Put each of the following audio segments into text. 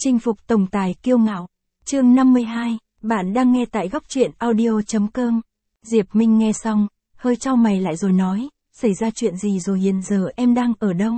Chinh phục tổng tài kiêu ngạo. Chương 52, bạn đang nghe tại góc truyện audio.com. Diệp Minh nghe xong, hơi chau mày lại rồi nói, xảy ra chuyện gì rồi, hiện giờ em đang ở đâu?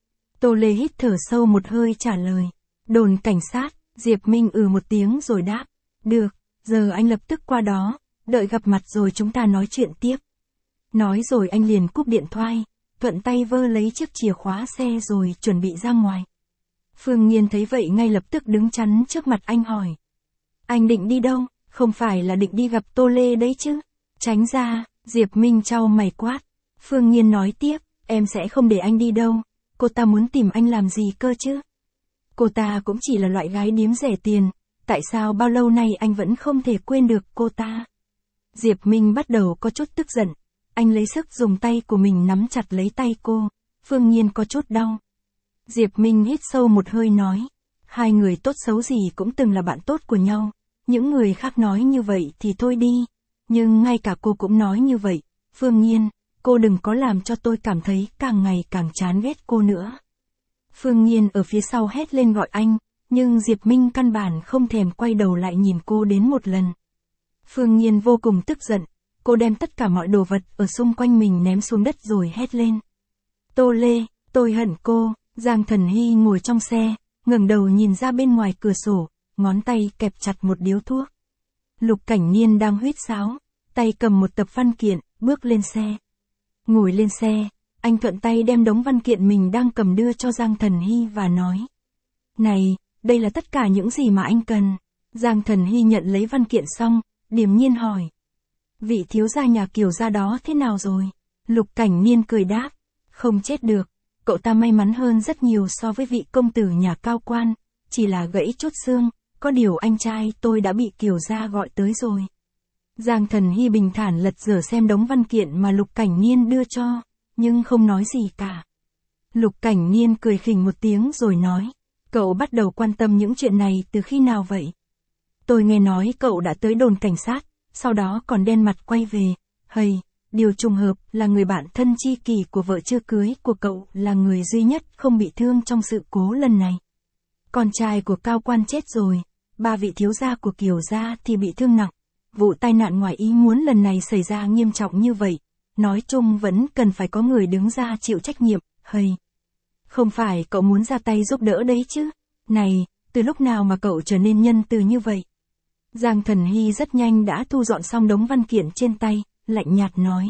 Tô Lê hít thở sâu một hơi trả lời. Đồn cảnh sát. Diệp Minh một tiếng rồi đáp. Được, giờ anh lập tức qua đó, đợi gặp mặt rồi chúng ta nói chuyện tiếp. Nói rồi anh liền cúp điện thoại, thuận tay vơ lấy chiếc chìa khóa xe rồi chuẩn bị ra ngoài. Phương Nhiên thấy vậy ngay lập tức đứng chắn trước mặt anh hỏi. Anh định đi đâu? Không phải là định đi gặp Tô Lê đấy chứ? Tránh ra, Diệp Minh chau mày quát. Phương Nhiên nói tiếp, em sẽ không để anh đi đâu, cô ta muốn tìm anh làm gì cơ chứ? Cô ta cũng chỉ là loại gái điếm rẻ tiền, tại sao bao lâu nay anh vẫn không thể quên được cô ta? Diệp Minh bắt đầu có chút tức giận, anh lấy sức dùng tay của mình nắm chặt lấy tay cô, Phương Nhiên có chút đau. Diệp Minh hít sâu một hơi nói, hai người tốt xấu gì cũng từng là bạn tốt của nhau, những người khác nói như vậy thì thôi đi, nhưng ngay cả cô cũng nói như vậy, Phương Nhiên, cô đừng có làm cho tôi cảm thấy càng ngày càng chán ghét cô nữa. Phương Nhiên ở phía sau hét lên gọi anh, nhưng Diệp Minh căn bản không thèm quay đầu lại nhìn cô đến một lần. Phương Nhiên vô cùng tức giận, cô đem tất cả mọi đồ vật ở xung quanh mình ném xuống đất rồi hét lên. Tô Lê, tôi hận cô. Giang Thần Hy ngồi trong xe, ngẩng đầu nhìn ra bên ngoài cửa sổ, ngón tay kẹp chặt một điếu thuốc. Lục Cảnh Niên đang huýt sáo, tay cầm một tập văn kiện, bước lên xe. Ngồi lên xe, anh thuận tay đem đống văn kiện mình đang cầm đưa cho Giang Thần Hy và nói. Này, đây là tất cả những gì mà anh cần. Giang Thần Hy nhận lấy văn kiện xong, điềm nhiên hỏi. Vị thiếu gia nhà Kiều gia đó thế nào rồi? Lục Cảnh Niên cười đáp. Không chết được. Cậu ta may mắn hơn rất nhiều so với vị công tử nhà cao quan, chỉ là gãy chốt xương, có điều anh trai tôi đã bị Kiều gia gọi tới rồi. Giang Thần Hy bình thản lật dở xem đống văn kiện mà Lục Cảnh Niên đưa cho, nhưng không nói gì cả. Lục Cảnh Niên cười khỉnh một tiếng rồi nói, cậu bắt đầu quan tâm những chuyện này từ khi nào vậy? Tôi nghe nói cậu đã tới đồn cảnh sát, sau đó còn đen mặt quay về, hầy. Điều trùng hợp là người bạn thân chi kỷ của vợ chưa cưới của cậu là người duy nhất không bị thương trong sự cố lần này. Con trai của cao quan chết rồi, ba vị thiếu gia của Kiều gia thì bị thương nặng. Vụ tai nạn ngoài ý muốn lần này xảy ra nghiêm trọng như vậy, nói chung vẫn cần phải có người đứng ra chịu trách nhiệm, hầy. Không phải cậu muốn ra tay giúp đỡ đấy chứ? Này, từ lúc nào mà cậu trở nên nhân từ như vậy? Giang Thần Hy rất nhanh đã thu dọn xong đống văn kiện trên tay. Lạnh nhạt nói.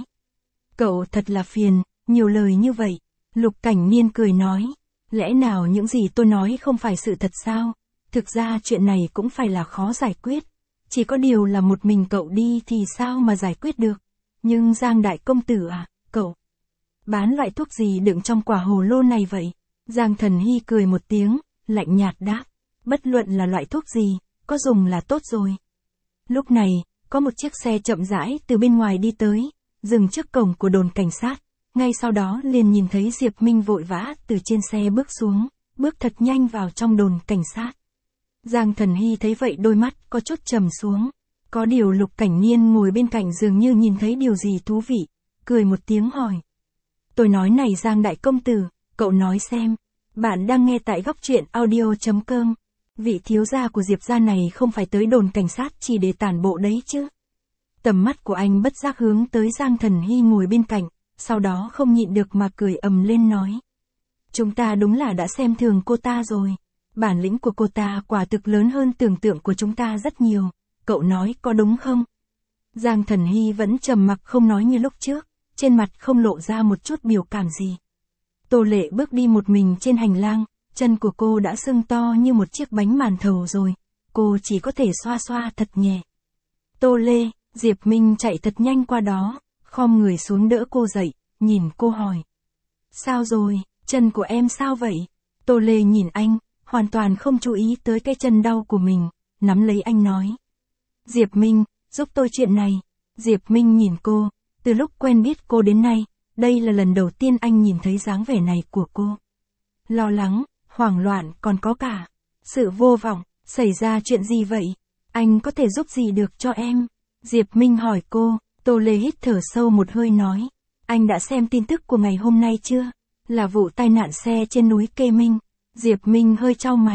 Cậu thật là phiền, nhiều lời như vậy. Lục Cảnh Niên cười nói. Lẽ nào những gì tôi nói không phải sự thật sao? Thực ra chuyện này cũng phải là khó giải quyết. Chỉ có điều là một mình cậu đi thì sao mà giải quyết được. Nhưng Giang đại công tử à, cậu bán loại thuốc gì đựng trong quả hồ lô này vậy? Giang Thần Hy cười một tiếng, lạnh nhạt đáp. Bất luận là loại thuốc gì, có dùng là tốt rồi. Lúc này, có một chiếc xe chậm rãi từ bên ngoài đi tới, dừng trước cổng của đồn cảnh sát, ngay sau đó liền nhìn thấy Diệp Minh vội vã từ trên xe bước xuống, bước thật nhanh vào trong đồn cảnh sát. Giang Thần Hy thấy vậy đôi mắt có chút trầm xuống, có điều Lục Cảnh Niên ngồi bên cạnh dường như nhìn thấy điều gì thú vị, cười một tiếng hỏi. Tôi nói này Giang đại công tử, cậu nói xem, bạn đang nghe tại góc truyện audio.com. Vị thiếu gia của Diệp gia này không phải tới đồn cảnh sát chỉ để tản bộ đấy chứ. Tầm mắt của anh bất giác hướng tới Giang Thần Hy ngồi bên cạnh, sau đó không nhịn được mà cười ầm lên nói. Chúng ta đúng là đã xem thường cô ta rồi. Bản lĩnh của cô ta quả thực lớn hơn tưởng tượng của chúng ta rất nhiều. Cậu nói có đúng không? Giang Thần Hy vẫn trầm mặc không nói như lúc trước, trên mặt không lộ ra một chút biểu cảm gì. Tô Lệ bước đi một mình trên hành lang. Chân của cô đã sưng to như một chiếc bánh màn thầu rồi, cô chỉ có thể xoa xoa thật nhẹ. Tô Lê, Diệp Minh chạy thật nhanh qua đó, khom người xuống đỡ cô dậy, nhìn cô hỏi. Sao rồi, chân của em sao vậy? Tô Lê nhìn anh, hoàn toàn không chú ý tới cái chân đau của mình, nắm lấy anh nói. Diệp Minh, giúp tôi chuyện này. Diệp Minh nhìn cô, từ lúc quen biết cô đến nay, đây là lần đầu tiên anh nhìn thấy dáng vẻ này của cô. Lo lắng. Hoảng loạn còn có cả sự vô vọng, xảy ra chuyện gì vậy? Anh có thể giúp gì được cho em? Diệp Minh hỏi cô, Tô Lê hít thở sâu một hơi nói. Anh đã xem tin tức của ngày hôm nay chưa? Là vụ tai nạn xe trên núi Kê Minh. Diệp Minh hơi chau mày.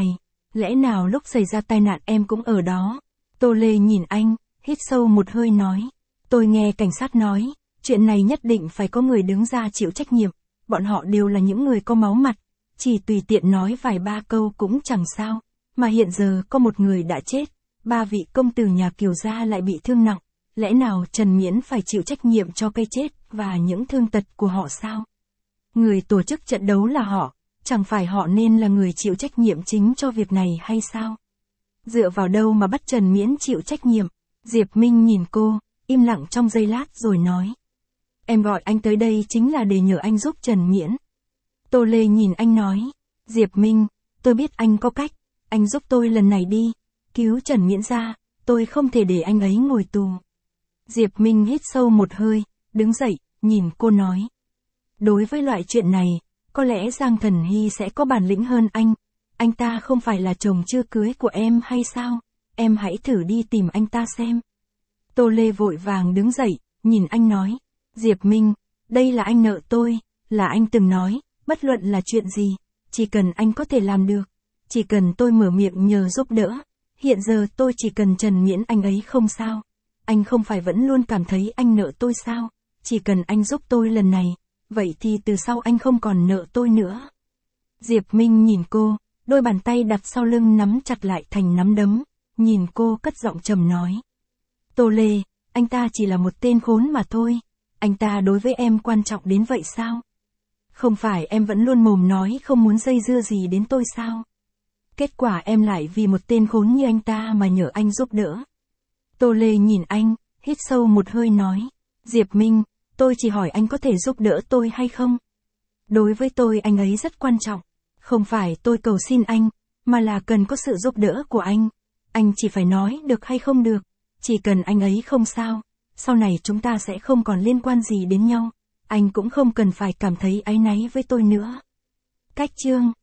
Lẽ nào lúc xảy ra tai nạn em cũng ở đó? Tô Lê nhìn anh, hít sâu một hơi nói. Tôi nghe cảnh sát nói, chuyện này nhất định phải có người đứng ra chịu trách nhiệm. Bọn họ đều là những người có máu mặt, chỉ tùy tiện nói vài ba câu cũng chẳng sao. Mà hiện giờ có một người đã chết, 3 vị công tử nhà Kiều gia lại bị thương nặng. Lẽ nào Trần Miễn phải chịu trách nhiệm cho cái chết và những thương tật của họ sao? Người tổ chức trận đấu là họ, chẳng phải họ nên là người chịu trách nhiệm chính cho việc này hay sao? Dựa vào đâu mà bắt Trần Miễn chịu trách nhiệm? Diệp Minh nhìn cô, im lặng trong giây lát rồi nói. Em gọi anh tới đây chính là để nhờ anh giúp Trần Miễn. Tô Lê nhìn anh nói. Diệp Minh, tôi biết anh có cách, anh giúp tôi lần này đi, cứu Trần Miễn ra, tôi không thể để anh ấy ngồi tù. Diệp Minh hít sâu một hơi, đứng dậy, nhìn cô nói. Đối với loại chuyện này, có lẽ Giang Thần Hy sẽ có bản lĩnh hơn anh ta không phải là chồng chưa cưới của em hay sao, em hãy thử đi tìm anh ta xem. Tô Lê vội vàng đứng dậy, nhìn anh nói. Diệp Minh, đây là anh nợ tôi, là anh từng nói, bất luận là chuyện gì, chỉ cần anh có thể làm được, chỉ cần tôi mở miệng nhờ giúp đỡ, hiện giờ tôi chỉ cần Trần Miễn anh ấy không sao. Anh không phải vẫn luôn cảm thấy anh nợ tôi sao, chỉ cần anh giúp tôi lần này, vậy thì từ sau anh không còn nợ tôi nữa. Diệp Minh nhìn cô, đôi bàn tay đặt sau lưng nắm chặt lại thành nắm đấm, nhìn cô cất giọng trầm nói. Tô Lê, anh ta chỉ là một tên khốn mà thôi, anh ta đối với em quan trọng đến vậy sao? Không phải em vẫn luôn mồm nói không muốn dây dưa gì đến tôi sao? Kết quả em lại vì một tên khốn như anh ta mà nhờ anh giúp đỡ. Tô Lê nhìn anh, hít sâu một hơi nói. Diệp Minh, tôi chỉ hỏi anh có thể giúp đỡ tôi hay không? Đối với tôi anh ấy rất quan trọng. Không phải tôi cầu xin anh, mà là cần có sự giúp đỡ của anh. Anh chỉ phải nói được hay không được. Chỉ cần anh ấy không sao, sau này chúng ta sẽ không còn liên quan gì đến nhau. Anh cũng không cần phải cảm thấy áy náy với tôi nữa. Cách chương